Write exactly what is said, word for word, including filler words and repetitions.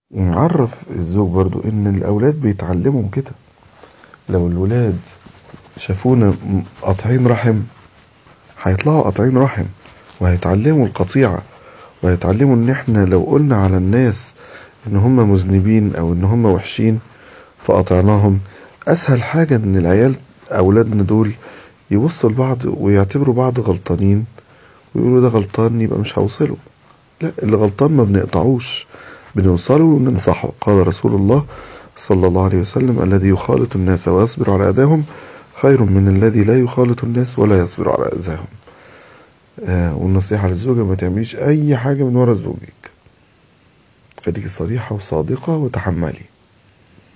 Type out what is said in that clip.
ونعرف الزوج برضو ان الاولاد بيتعلموا كده. لو الولاد شافونا قاطعين رحم هيطلعوا قاطعين رحم، وهيتعلموا القطيعة، وهيتعلموا ان احنا لو قلنا على الناس ان هم مذنبين او ان هم وحشين فقطعناهم، اسهل حاجة ان العيال اولادنا دول يبصوا لبعض ويعتبروا بعض غلطانين ويقولوا ده غلطان يبقى مش هوصله. لا، اللي غلطان ما بنقطعوش، بنوصله وننصحه. قال رسول الله صلى الله عليه وسلم: الذي يخالط الناس ويصبر على أذاهم خير من الذي لا يخالط الناس ولا يصبر على أذاهم. آه والنصيحة للزوجة: ما تعمليش أي حاجة من ورا زوجك، خليكي صريحة وصادقة وتحملي.